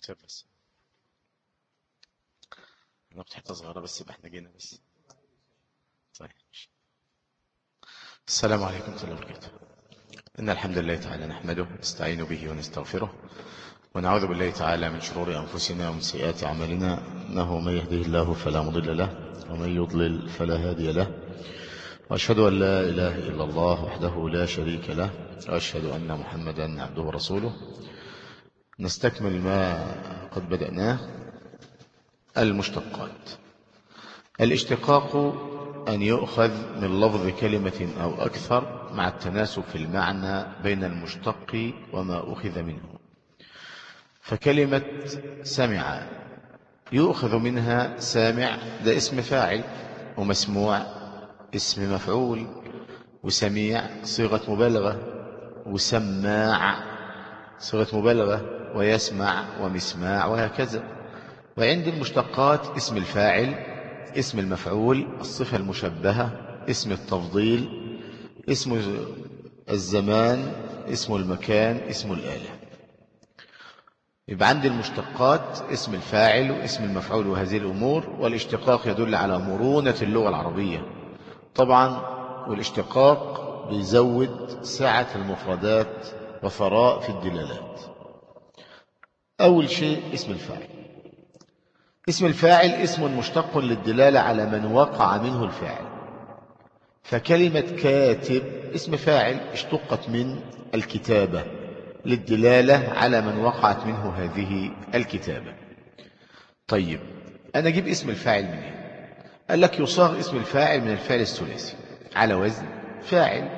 شوف بس نقطة حتة صغيرة بس يبقى احنا جينا بس. طيب السلام عليكم ورحمة الله وبركاته. إن الحمد لله تعالى نحمده نستعين به ونستغفره ونعوذ بالله تعالى من شرور أنفسنا ومن سيئات أعمالنا، إنه من يهده الله فلا مضل له ومن يضلل فلا هادي له، وأشهد أن لا إله إلا الله وحده لا شريك له، وأشهد أن محمدا عبده ورسوله. نستكمل ما قد بدأناه. المشتقات. الاشتقاق أن يؤخذ من لفظ كلمة أو أكثر مع التناسب في المعنى بين المشتق وما أخذ منه. فكلمة سمع يؤخذ منها سامع ده اسم فاعل، ومسموع اسم مفعول، وسميع صيغة مبالغة، وسماع صيغة مبالغة، ويسمع ومسماع وهكذا. وعند المشتقات اسم الفاعل، اسم المفعول، الصفة المشبهة، اسم التفضيل، اسم الزمان، اسم المكان، اسم الآلة. يبقى عند المشتقات اسم الفاعل واسم المفعول وهذه الأمور. والاشتقاق يدل على مرونة اللغة العربية طبعا، والاشتقاق بيزود سعة المفردات وثراء في الدلالات. أول شيء اسم الفاعل. اسم الفاعل اسم مشتق للدلالة على من وقع منه الفعل. فكلمة كاتب اسم فاعل اشتقت من الكتابة للدلالة على من وقعت منه هذه الكتابة. طيب أنا أجيب اسم الفاعل منين؟ قال لك يصاغ اسم الفاعل من الفعل الثلاثي على وزن فاعل.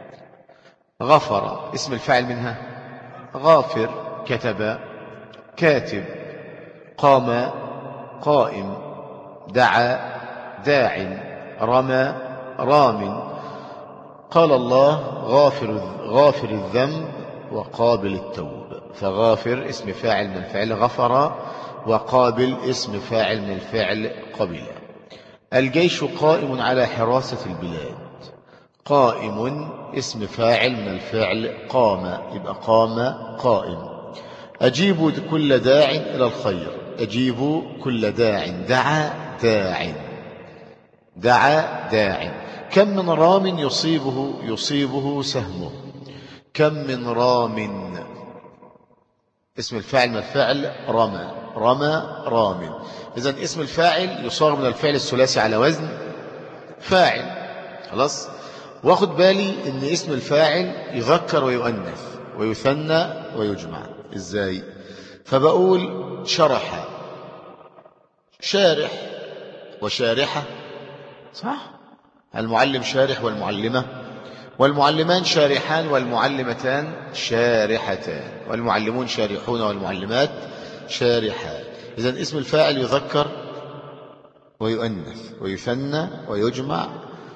غفر اسم الفاعل منها غافر، كتب كاتب، قام قائم، دعا داع، رمى رام. قال الله غافر الذنب وقابل التوب. فغافر اسم فاعل من الفعل غفر، وقابل اسم فاعل من الفعل قبل. الجيش قائم على حراسة البلاد. قائم اسم فاعل من الفعل قام، يبقى قام قائم. أجيب كل داع إلى الخير. أجيب كل داع. دعا داع. دعا داع. كم من رام يصيبه سهمه. كم من رام اسم الفاعل من الفعل رمى. رمى رام. إذن اسم الفاعل يصاغ من الفعل الثلاثي على وزن فاعل. خلاص. واخد بالي ان اسم الفاعل يذكر ويؤنث ويثنى ويجمع. ازاي؟ فبقول شرح، شارح وشارحة، صح؟ المعلم شارح والمعلمة، والمعلمان شارحان والمعلمتان شارحتان، والمعلمون شارحون والمعلمات شارحات. إذن اسم الفاعل يذكر ويؤنث ويثنى ويجمع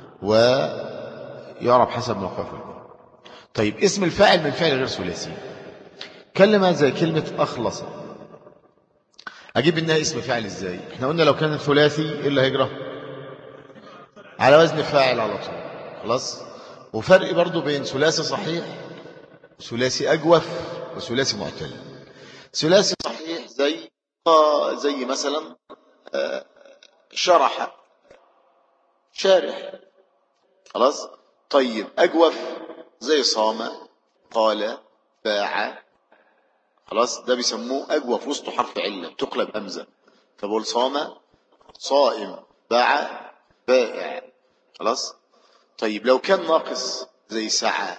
ويعرف حسب موقفه. طيب اسم الفاعل من فعل غير ثلاثي. كلمة زي كلمة أخلص، أجيب إنها اسم فاعل إزاي؟ إحنا قلنا لو كان ثلاثي إيه اللي هيجرى؟ على وزن فاعل على طول. خلاص. وفرق برضو بين ثلاثي صحيح وثلاثي أجوف وثلاثي معتل. ثلاثي صحيح زي مثلا شرح، شارح. خلاص. طيب أجوف زي صام، قال، باع. خلاص. ده بيسموه أجوف، وسطه حرف علة بتقلب همزة، فبقول صام صائم، باع بائع. خلاص. طيب لو كان ناقص زي سعى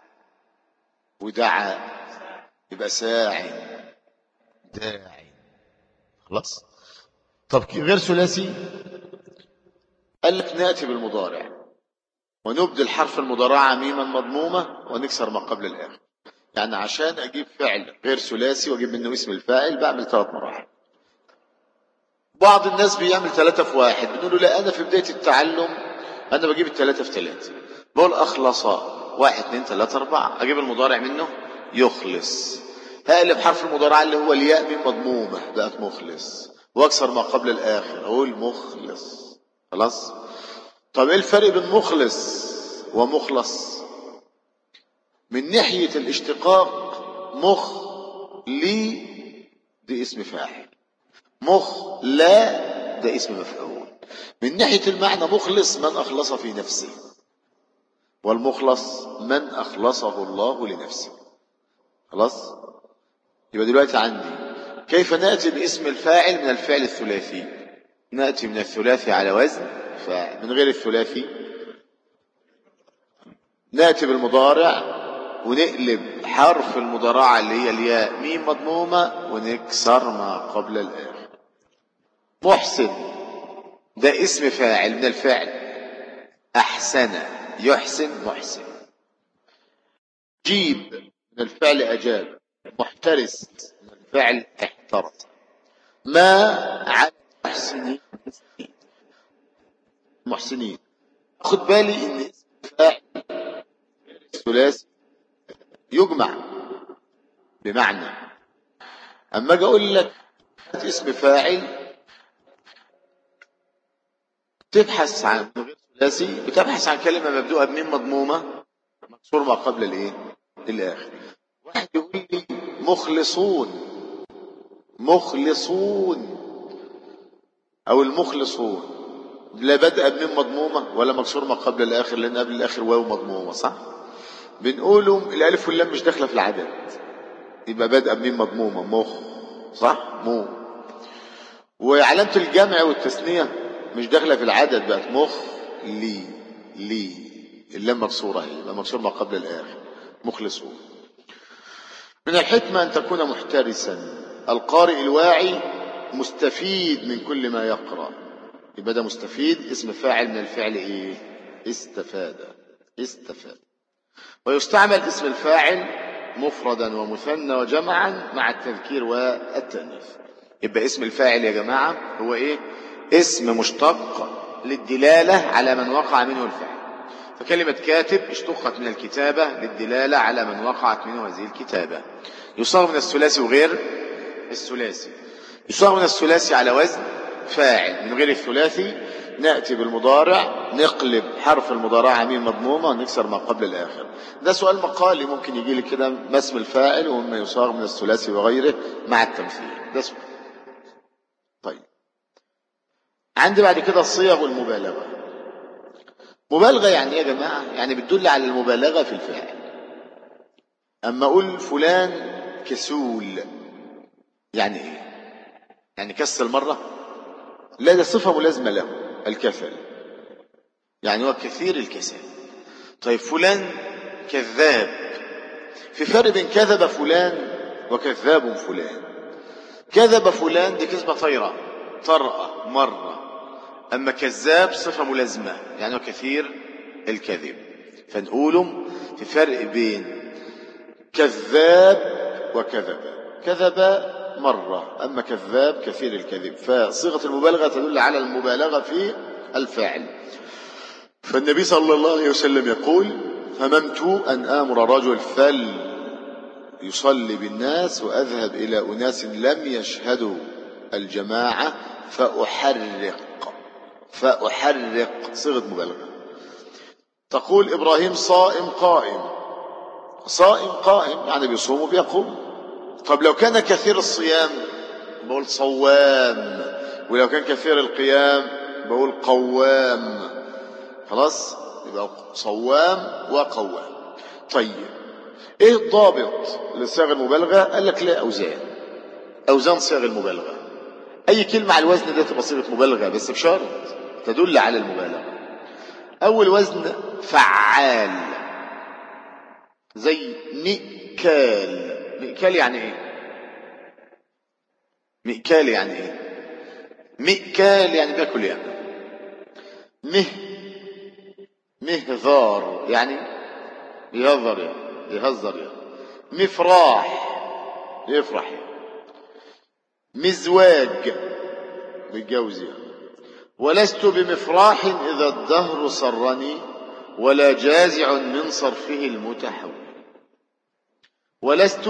ودعا يبقى ساعي داعي. خلاص. طب غير ثلاثي قال لك نأتي بالمضارع ونبدل حرف المضارعة ميما مضمومة ونكسر ما قبل الآخر. يعني عشان أجيب فعل غير ثلاثي وأجيب منه اسم الفاعل بعمل 3 مراحل. بعض الناس بيعمل 3 في 1. بنقول له لا، أنا في بداية التعلم أنا بجيب 3 في 3. بقول أخلص 1 2 3 4، أجيب المضارع منه يخلص. هقلب حرف المضارعة اللي هو الياء من مضمومة بقت مخلص، واكسر ما قبل الآخر أقول مخلص. خلاص. طب إيه الفرق بين مخلص ومخلص؟ من ناحية الاشتقاق مخ لي دي اسم فاعل. لا ده اسم مفعول. من ناحية المعنى مخلص من أخلص في نفسه، والمخلص من أخلصه الله لنفسه. خلاص؟ يبقى دلوقتي عندي كيف نأتي باسم الفاعل من الفعل الثلاثي؟ نأتي من الثلاثي على وزن فاعل. من غير الثلاثي نأتي بالمضارع ونقلب حرف المضارعة اللي هي الياء ميم مضمومة ونكسر ما قبل الآخر. محسن ده اسم فاعل من الفعل أحسن يحسن محسن. جيب من الفعل أجاب. محترس من الفعل احترس. ما على محسنين. خد بالي ان اسم الفاعل الثلاثي يجمع بمعنى. اما اجي اقول لك اسم فاعل تبحث عن غير ثلاثي، بتبحث عن كلمه مبدوءه بميم مضمومه مكسور ما قبل الايه الاخر. واحد يقول لي مخلصون او المخلصون لا بدأ بميم مضمومه ولا مكسور ما قبل الاخر، لان قبل الاخر واو مضمومه صح. بنقولوا الالف واللام مش داخله في العدد، يبقى بدأ بميم مضمومه صح مو. وعلامه الجمع والتثنيه مش داخله في العدد، بقت لي اللام مكسوره هي يبقى مكسور ما قبل الاخر. مخلصون. من الحكمه ان تكون محترسا. القارئ الواعي مستفيد من كل ما يقرأ، يبقى ده مستفيد اسم فاعل من الفعل ايه استفاد. ويستعمل اسم الفاعل مفردا ومثنى وجمعا مع التذكير والتأنيث. يبقى اسم الفاعل يا جماعة هو ايه؟ اسم مشتق للدلالة على من وقع منه الفعل. فكلمة كاتب اشتقت من الكتابة للدلالة على من وقعت منه هذه الكتابة. يصاغ من الثلاثي وغير الثلاثي. يصاغ من الثلاثي على وزن فاعل. من غير الثلاثي نأتي بالمضارع نقلب حرف المضارعة ميم مضمومة ونكسر ما قبل الآخر. ده سؤال مقالي ممكن يجي لي كده، ما اسم الفاعل وما يصاغ من الثلاثي وغيره مع التمثيل. ده سؤال. طيب عندي بعد كده الصيغ والمبالغة. مبالغة يعني ايه يا جماعة؟ يعني بتدل على المبالغة في الفعل. أما أقول فلان كسول يعني ايه؟ يعني كسل مرة؟ لا، ده صفة ملازمة له الكسل، يعني هو كثير الكسل. طيب فلان كذاب، في فرق بين كذب فلان وكذاب فلان. كذب فلان دي كذبة طرأة مرة، أما كذاب صفة ملازمة يعني هو كثير الكذب. فنقولهم في فرق بين كذاب وكذب. كذب مرة، أما كذاب كثير الكذب. فصيغة المبالغة تدل على المبالغة في الفعل. فالنبي صلى الله عليه وسلم يقول: هممت أن آمر رجل فليصلي بالناس وأذهب إلى أناس لم يشهدوا الجماعة فأحرق صيغة مبالغة. تقول إبراهيم صائم قائم يعني بيصوم وبيقوم. طب لو كان كثير الصيام بقول صوام، ولو كان كثير القيام بقول قوام. خلاص يبقى صوام وقوام. طيب ايه الضابط لصيغ المبالغة؟ قال لك لا، اوزان صيغ المبالغة. اي كلمة على الوزن ده تبقى صيغة مبالغة، بس بشرط تدل على المبالغة. اول وزن فعال، زي مئكال. مئكال يعني ايه؟ مئكال يعني بياكل يعني. مهذار يعني يهذر يعني. مفراح يفرح يعني. مزواج بيتجوز يعني. ولست بمفراح إذا الدهر صرني ولا جازع من صرفه المتحول. ولست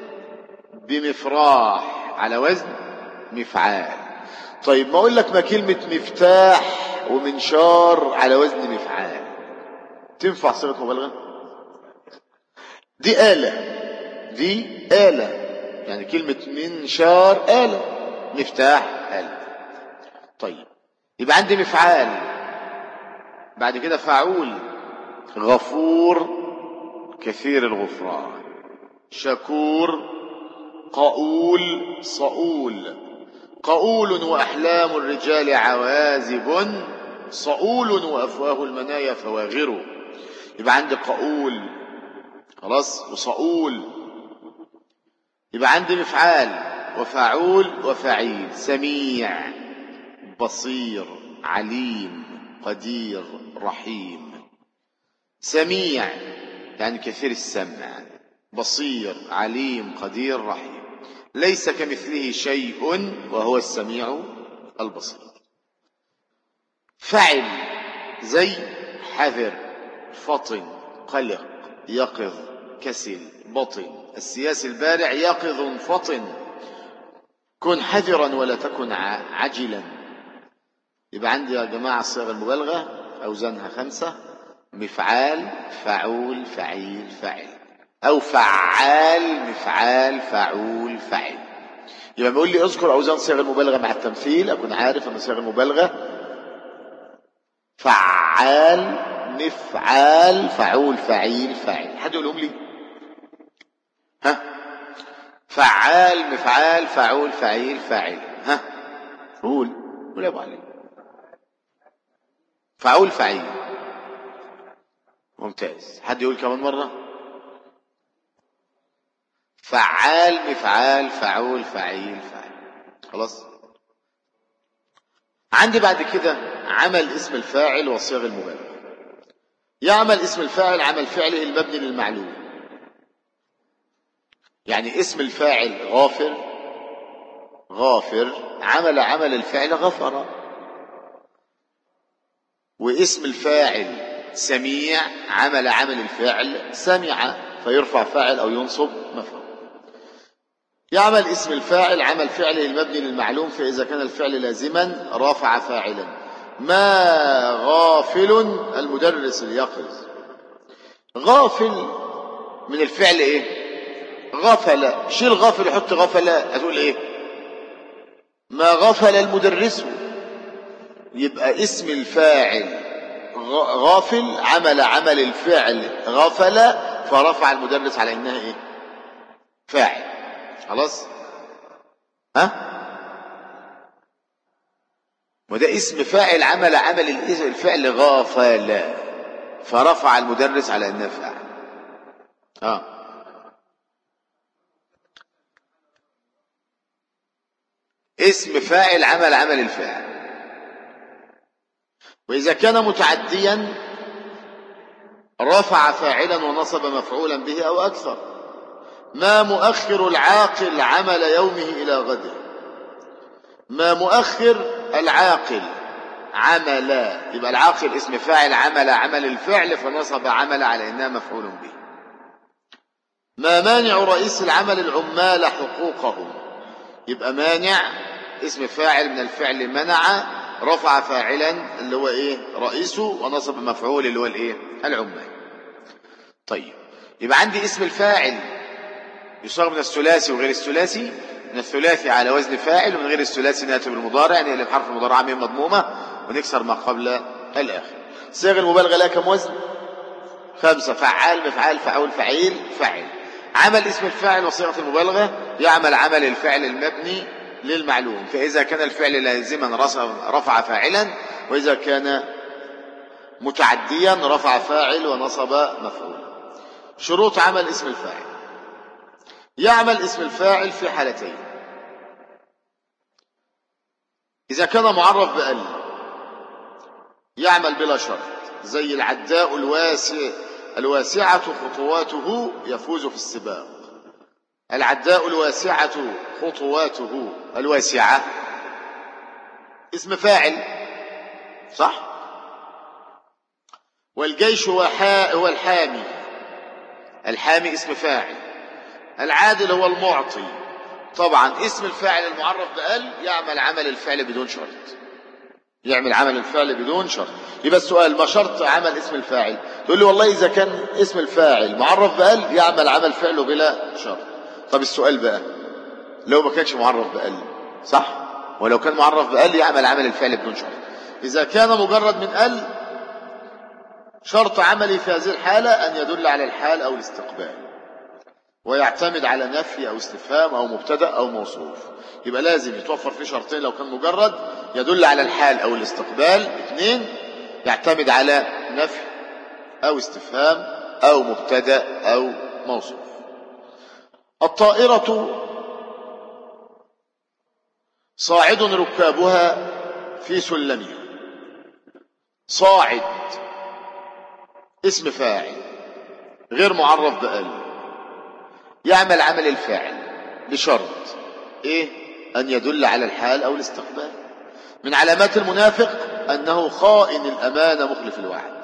بمفراح على وزن مفعال. طيب ما اقول لك ما كلمة مفتاح ومنشار على وزن مفعال تنفع صيغة مبالغة؟ دي آلة يعني كلمة منشار آلة، مفتاح آلة. طيب يبقى عندي مفعال، بعد كده فعول، غفور كثير الغفران، شكور، قؤول صؤول. قؤول وأحلام الرجال عوازب، صؤول وأفواه المنايا فواغر. يبقى عندي قؤول خلاص وصؤول. يبقى عندي مفعال وفعول وفعيل. سميع، بصير، عليم، قدير، رحيم. سميع يعني كثير السمع، بصير، عليم، قدير، رحيم. ليس كمثله شيء وهو السميع البصير. فعل زي حذر، فطن، قلق، يقظ، كسل، بطن. السياسي البارع يقظ فطن. كن حذرا ولا تكن عجلا. يبقى عندي يا جماعة الصيغة المبالغة أوزانها 5: مفعال، فعول، فعيل، فعل، أو فعال، مفعال، فعول، فعل. يبقى بيقول لي اذكر أوزان صيغ المبالغة مع التمثيل، أكون عارف أن صيغ المبالغة فعال، مفعال، فعول، فعيل، فعل. حد يقولهم لي؟ ها؟ فعال، مفعال، فعول، فعيل، فعل. ها؟ قول يا أبو علي. فعول، فعيل. ممتاز. حد يقول كمان مرة؟ فعال، مفعال، فعول، فعيل، فعل. خلاص. عندي بعد كده عمل اسم الفاعل وصيغ المبالغة. يعمل اسم الفاعل عمل فعله المبني للمعلوم. يعني اسم الفاعل غافر، غافر عمل الفعل غفر. واسم الفاعل سميع عمل الفعل سمع، فيرفع فاعل أو ينصب مفعول. يعمل اسم الفاعل عمل فعله المبني للمعلوم، فإذا كان الفعل لازما رفع فاعلا. ما غافل المدرس اليقظ. غافل من الفعل ايه؟ غفل. شيل غافل وحط غفل، هتقول ايه؟ ما غفل المدرس. يبقى اسم الفاعل غافل عمل الفعل غفل، فرفع المدرس على انها ايه؟ فاعل. خلاص. ها؟ وده اسم فاعل عمل الفعل غافل، فرفع المدرس على انها فاعل. اسم فاعل عمل الفاعل. وإذا كان متعديا رفع فاعلا ونصب مفعولا به أو أكثر. ما مؤخر العاقل عمل يومه إلى غده. ما مؤخر العاقل عمل، يبقى العاقل اسم فاعل عمل الفعل فنصب عمل على إنها مفعول به. ما مانع رئيس العمل العمال حقوقهم. يبقى مانع اسم فاعل من الفعل منع، رفع فاعلا اللي هو ايه؟ رئيسه، ونصب مفعول اللي هو الايه؟ العمال. طيب يبقى عندي اسم الفاعل يصاغ من الثلاثي وغير الثلاثي. من الثلاثي على وزن فاعل، ومن غير الثلاثي ناتي بالمضارع، يعني اللي بحرف المضارع ميم مضمومه ونكسر ما قبل الاخر. صيغ المبالغه لها كم وزن؟ 5: فعال، مفعال، فعول، فعيل، فاعل. عمل اسم الفاعل وصيغه المبالغه يعمل الفعل المبني للمعلوم، فإذا كان الفعل لازما رفع فاعلا، وإذا كان متعديا رفع فاعل ونصب مفعول. شروط عمل اسم الفاعل. يعمل اسم الفاعل في حالتين: إذا كان معرف بأل يعمل بلا شرط، زي العداء الواسعة خطواته يفوز في السباق. العداء الواسعة خطواته، الواسعة اسم فاعل صح. والجيش هو الحامي، الحامي اسم فاعل. العادل هو المعطي. طبعا اسم الفاعل المعرف بأل يعمل الفعل بدون شرط، يعمل الفعل بدون شرط. يبقى السؤال: ما شرط عمل اسم الفاعل؟ تقول لي والله إذا كان اسم الفاعل معرف بأل يعمل فعله بلا شرط. طب السؤال بقى: لو ما كانش معرف بأل، صح؟ ولو كان معرف بأل يعمل عمل الفعل بدون شرط. إذا كان مجرد من أل شرط عملي في هذه الحالة أن يدل على الحال أو الاستقبال، ويعتمد على نفي أو استفهام أو مبتدأ أو موصوف. يبقى لازم يتوفر فيه شرطين لو كان مجرد: يدل على الحال أو الاستقبال. 2، يعتمد على نفي أو استفهام أو مبتدأ أو موصوف. الطائرة صاعد ركابها في سلمها. صاعد اسم فاعل غير معرف بأل، يعمل عمل الفاعل بشرط ايه؟ ان يدل على الحال او الاستقبال. من علامات المنافق انه خائن الامانه مخلف الوعد.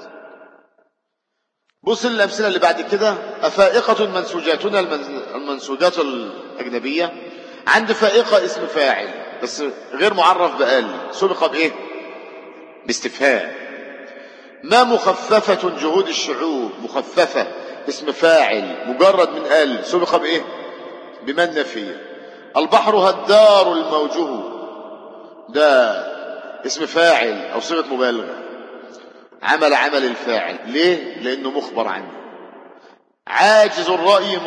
بص الامثله اللي بعد كده: افائقه منسوجاتنا المنسوجات الاجنبيه. عند فائقه اسم فاعل بس غير معرف بأل، سبق بايه؟ باستفهام. ما مخففه جهود الشعوب. مخففه اسم فاعل مجرد من أل، سبق بايه؟ بما النفيه. البحر هدار الموجه، ده اسم فاعل او صيغه مبالغه، عمل الفاعل. ليه؟ لانه مخبر عنه. عاجز الرأي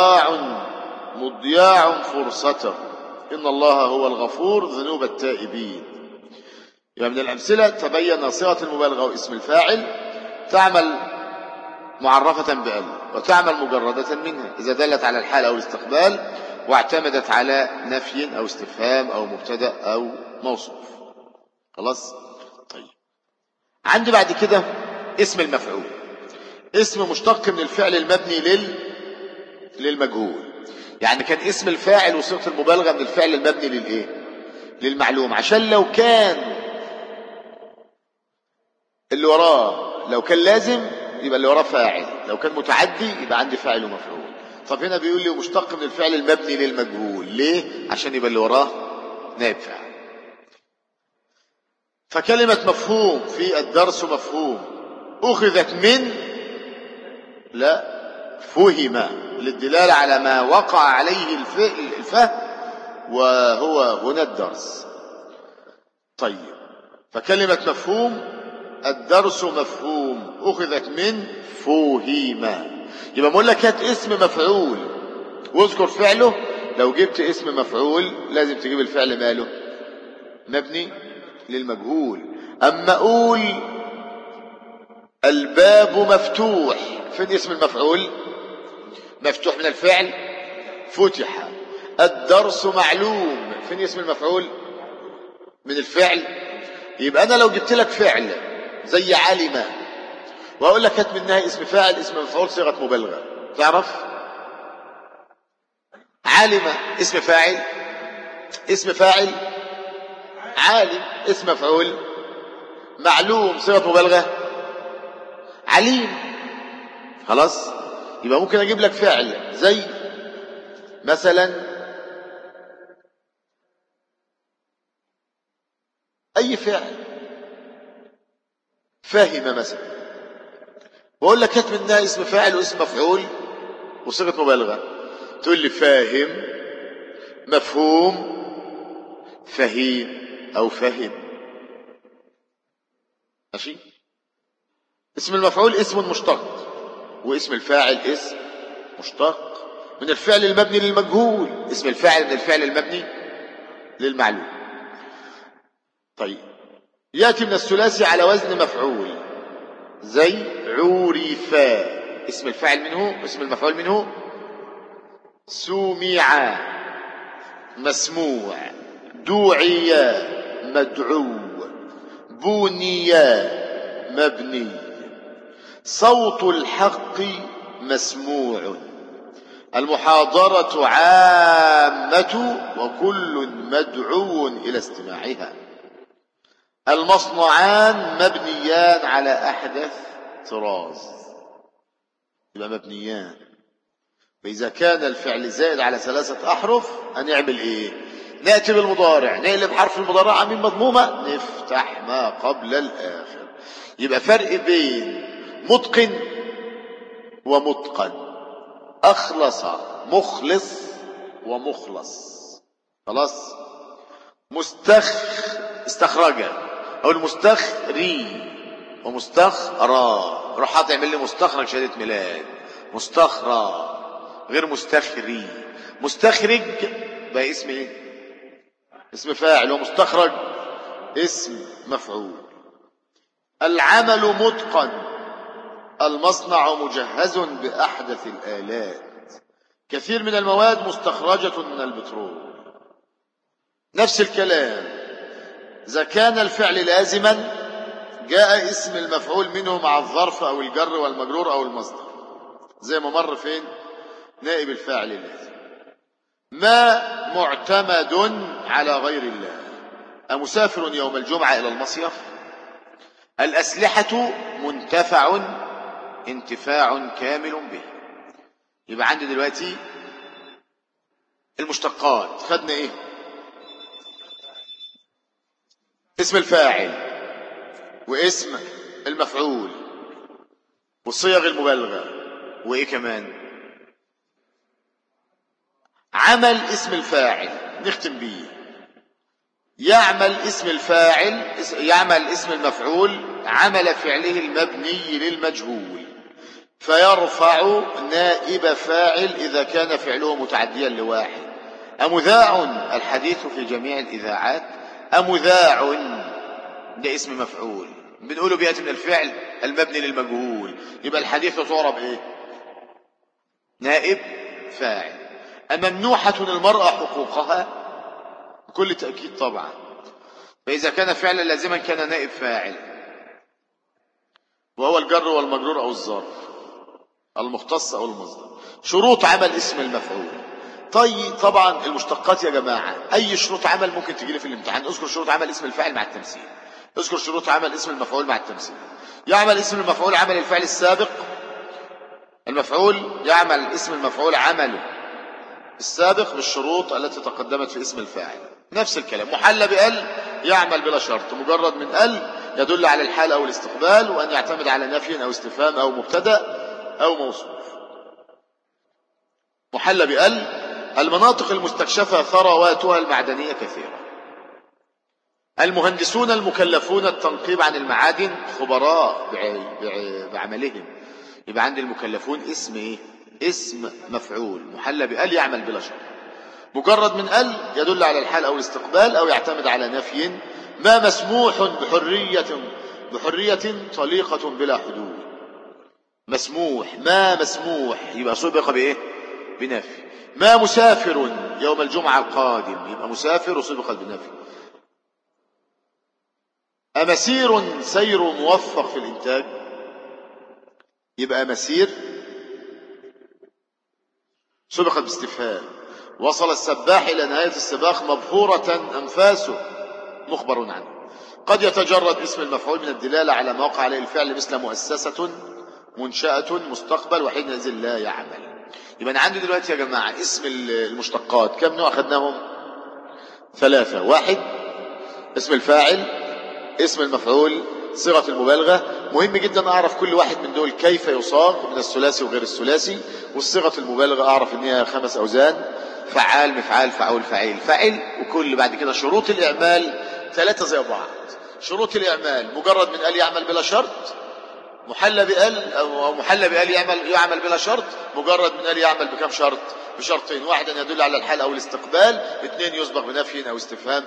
مضياع فرصته، ان الله هو الغفور ذنوب التائبين. يبقى من الامثله تبين صيغه المبالغه واسم الفاعل تعمل معرفه بأل، وتعمل مجرده منها اذا دلت على الحال او الاستقبال، واعتمدت على نفي او استفهام او مبتدأ او موصوف. خلاص؟ طيب، عندي بعد كده اسم المفعول. اسم مشتق من الفعل المبني للمجهول. يعني كان اسم الفاعل وصيغه المبالغه من الفعل المبني للايه؟ للمعلوم. عشان لو كان اللي وراه لو كان لازم يبقى اللي وراه فاعل، لو كان متعدي يبقى عندي فاعل ومفعول. طب هنا بيقول لي مشتق من الفعل المبني للمجهول. ليه؟ عشان يبقى اللي وراه نائب فاعل. فكلمة مفهوم في الدرس مفهوم أخذت من فهم للدلالة على ما وقع عليه الفهم، وهو هنا الدرس. طيب، فكلمة مفهوم الدرس مفهوم أخذت من فهم. يبقى بقول لك هات اسم مفعول واذكر فعله. لو جبت اسم مفعول لازم تجيب الفعل ماله؟ مبني للمجهول. أما أقول الباب مفتوح، فين اسم المفعول؟ مفتوح من الفعل فتح. الدرس معلوم، فين اسم المفعول؟ من الفعل. يبقى أنا لو جبت لك فعل زي علم وأقول لك هات منها اسم فاعل اسم مفعول صيغة مبالغة، تعرف؟ علم اسم فاعل عالم اسم مفعول، معلوم صيغة مبالغة عليم. خلاص؟ يبقى ممكن أجيب لك فعل زي مثلا أي فعل، فاهم مثلا، وأقول لك هات منها اسم فاعل واسم مفعول وصيغة مبالغة. تقول لي فاهم، مفهوم، فهيم أو فهم. ماشي؟ اسم المفعول اسم مشتق، واسم الفاعل اسم مشتق من الفعل المبني للمجهول. اسم الفاعل من الفعل المبني للمعلوم. طيب، يأتي من الثلاثي على وزن مفعول زي عورفا، اسم الفاعل منه اسم المفعول منه سمع مسموع، دعي مدعو، بني مبني. صوت الحق مسموع، المحاضرة عامة وكل مدعو إلى استماعها. المصنعان مبنيان على أحدث طراز، يبقى مبنيان. فإذا كان الفعل زائد على 3 أحرف هنعمل إيه؟ نأتي بالمضارع، نقلب حرف المضارعة من مضمومة نفتح ما قبل الآخر. يبقى فرق بين متقن ومتقن، أخلص مخلص ومخلص. خلاص. استخرج، أو المستخري ومستخرى، روح حاطط يعمل لي مستخرج شهادة ميلاد، مستخرى غير مستخري. مستخرج بقى اسم ايه؟ اسم فاعل، ومستخرج اسم مفعول. العمل متقن، المصنع مجهز بأحدث الآلات، كثير من المواد مستخرجة من البترول. نفس الكلام. إذا كان الفعل لازما جاء اسم المفعول منه مع الظرف أو الجر والمجرور أو المصدر، زي ما مر فين؟ نائب الفاعل اللازم. ما معتمد على غير الله، أمسافر يوم الجمعة إلى المصيف. الأسلحة منتفع انتفاع كامل به. يبقى عندي دلوقتي المشتقات، خدنا ايه؟ اسم الفاعل واسم المفعول وصيغ المبالغة، وايه كمان؟ عمل اسم الفاعل نختم بيه. يعمل اسم الفاعل، يعمل اسم المفعول عمل فعله المبني للمجهول، فيرفع نائب فاعل إذا كان فعله متعديا لواحد. أمذاع الحديث في جميع الإذاعات. أمذاع ده اسم مفعول بنقوله بيأتي من الفعل المبني للمجهول، يبقى الحديث تعرب ايه؟ نائب فاعل. أممنوحة المرأة حقوقها؟ بكل تأكيد طبعا. فإذا كان فعلا لازما كان نائب فاعل، وهو الجر والمجرور أو الظرف، المختص أو المصدر. شروط عمل اسم المفعول. طيب طبعا المشتقات يا جماعة، أي شروط عمل ممكن تجي لي في الامتحان. اذكر شروط عمل اسم الفاعل مع التمثيل، اذكر شروط عمل اسم المفعول مع التمثيل. يعمل اسم المفعول عمل الفعل السابق. المفعول يعمل اسم المفعول عمله السابق بالشروط التي تقدمت في اسم الفاعل. نفس الكلام. محل بأل يعمل بلا شرط، مجرد من أل يدل على الحال أو الاستقبال، وأن يعتمد على نفي أو استفهام أو مبتدأ أو موصوف. محل بأل. المناطق المستكشفة ثرواتها المعدنية كثيرة. المهندسون المكلفون التنقيب عن المعادن خبراء بعملهم. يبقى عند المكلفون اسم ايه؟ اسم مفعول محل بأل يعمل بلا شرط، مجرد من أل يدل على الحال أو الاستقبال أو يعتمد على نفي. ما مسموح بحرية طليقة بلا حدود. مسموح، ما مسموح يبقى سبق بإيه؟ بنفي. ما مسافر يوم الجمعة القادم يبقى مسافر وسبق بنفي. أمسير سير موفق في الإنتاج يبقى مسير سبقت باستفهام. وصل السباح إلى نهاية السباق مبهورة أنفاسه مخبر عنه. قد يتجرد اسم المفعول من الدلالة على ما وقع عليه الفعل، مثل مؤسسة، منشأة، مستقبل، وحينئذ لا يعمل. يبقى أنا عندي دلوقتي يا جماعة اسم المشتقات كم نوع أخذناهم؟ 3. 1 اسم الفاعل، اسم المفعول، صيغة المبالغة. مهم جدا أعرف كل واحد من دول كيف يصاغ من الثلاثي وغير الثلاثي. والصيغة المبالغة أعرف إن هي 5 أوزان: فعال، مفعال، فعول، فعيل، فعل. وكل بعد كده شروط الإعمال 3 زي بعض. شروط الإعمال مجرد من قال يعمل بلا شرط. محل بقال أو محل بقال يعمل بلا شرط مجرد من قال يعمل بكم شرط؟ بشرطين: 1 أن يدل على الحال أو الاستقبال، 2 يسبق بنفي أو استفهام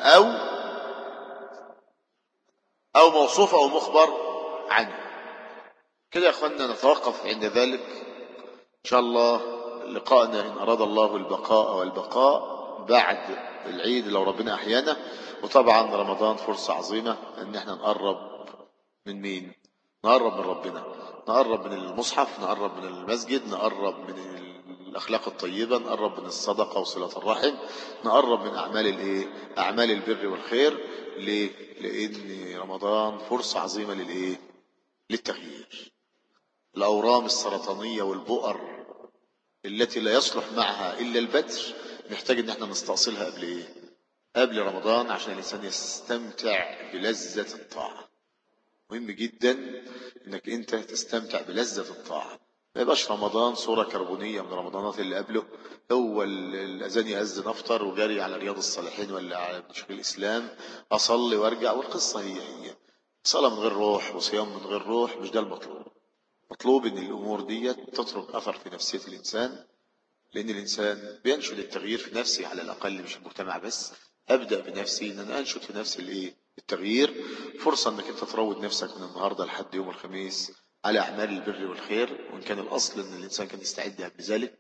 أو موصوف أو مخبر عنه. كده يا أخوانا نتوقف عند ذلك إن شاء الله. لقاءنا إن أراد الله البقاء والبقاء بعد العيد لو ربنا أحيانا. وطبعا رمضان فرصة عظيمة أن احنا نقرب من مين؟ نقرب من ربنا، نقرب من المصحف، نقرب من المسجد، نقرب من الأخلاق الطيبة، نقرب من الصدقة وصلة الرحم، نقرب من أعمال البر والخير. ليه؟ لأن رمضان فرصة عظيمة للتغيير. الأورام السرطانية والبؤر التي لا يصلح معها إلا البتر نحتاج ان احنا نستأصلها قبل رمضان، عشان الإنسان يستمتع بلذة الطاعة. مهم جدا انك انت تستمتع بلذة الطاعة. يبقاش رمضان صورة كربونية من رمضانات اللي قبله. هو الأذان يأذن أفطر وجري على رياض الصالحين ولا على شيخ الإسلام أصلي وأرجع، والقصة هي صلاة من غير روح وصيام من غير روح. مش ده المطلوب. مطلوب إن الأمور دي تترك أثر في نفسية الإنسان، لأن الإنسان بينشد التغيير في نفسه على الأقل، مش المجتمع بس. أبدأ بنفسي، إن أنا أنشد في نفسي التغيير. فرصة إنك أنت تروض نفسك من النهاردة لحد يوم الخميس على أعمال البر والخير، وإن كان الأصل إن الإنسان كان يستعد قبل ذلك،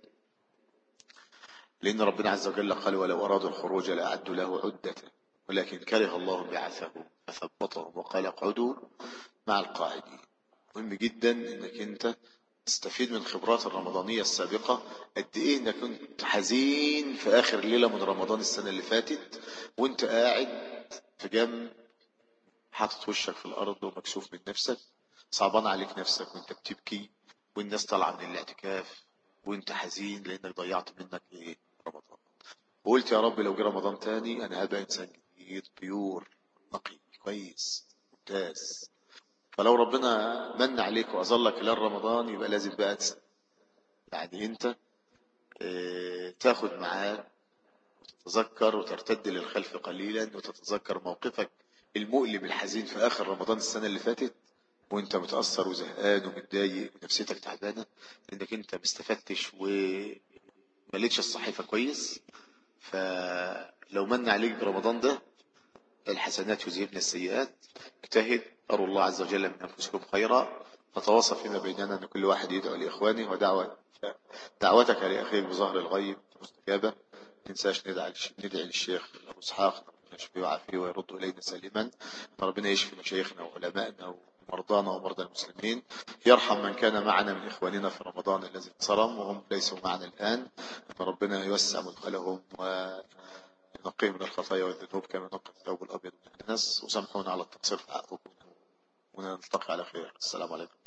لأن ربنا عز وجل قال ولو أرادوا الخروج لأعدوا له عدة ولكن كره الله بعثهم فثبطهم وقال اقعدوا مع القاعدين. مهم جدا إنك أنت تستفيد من خبرات الرمضانية السابقة. قد إيه إنك كنت حزين في آخر ليلة من رمضان السنة اللي فاتت وإنت قاعد في جنب حاطط وشك في الأرض ومكسوف من نفسك، صعبان عليك نفسك وإنت بتبكي، والناس طالعة من الاعتكاف وإنت حزين لأنك ضيعت منك رمضان. وقلت يا رب لو جه رمضان تاني أنا هبقى إنسان جديد بيور نقي كويس ممتاز. فلو ربنا من عليك وأظلك إلى رمضان يبقى لازم بقى يعني أنت تاخد معاه وتتذكر وترتد للخلف قليلا وتتذكر موقفك المؤلم الحزين في آخر رمضان السنة اللي فاتت وانت متأثر وزهقان ومتضايق ونفسيتك تعبانة لأنك انت مستفدتش ومليتش الصحيفة كويس. فلو من عليك برمضان ده الحسنات يذهبن السيئات. اجتهد، أروا الله عز وجل من أنفسكم خيرا، نتواصى فيما بيننا أن كل واحد يدعو لإخوانه، دعوتك لأخيك بظهر الغيب مستجابة. ما ننساش ندعي للشيخ أبو إسحاق يشفي ويعافيه ويرد إلينا سالما. ربنا يشفي مشايخنا وعلمائنا ومرضانا ومرضى المسلمين. يرحم من كان معنا من إخواننا في رمضان الذي صرم وهم ليسوا معنا الآن. أن ربنا يوسع مدخلهم ونقيهم من الخطايا والذنوب كما نقي الثوب الأبيض من الناس. وسامحونا على التقصير في حقكم ونلتقي على خير. السلام عليكم.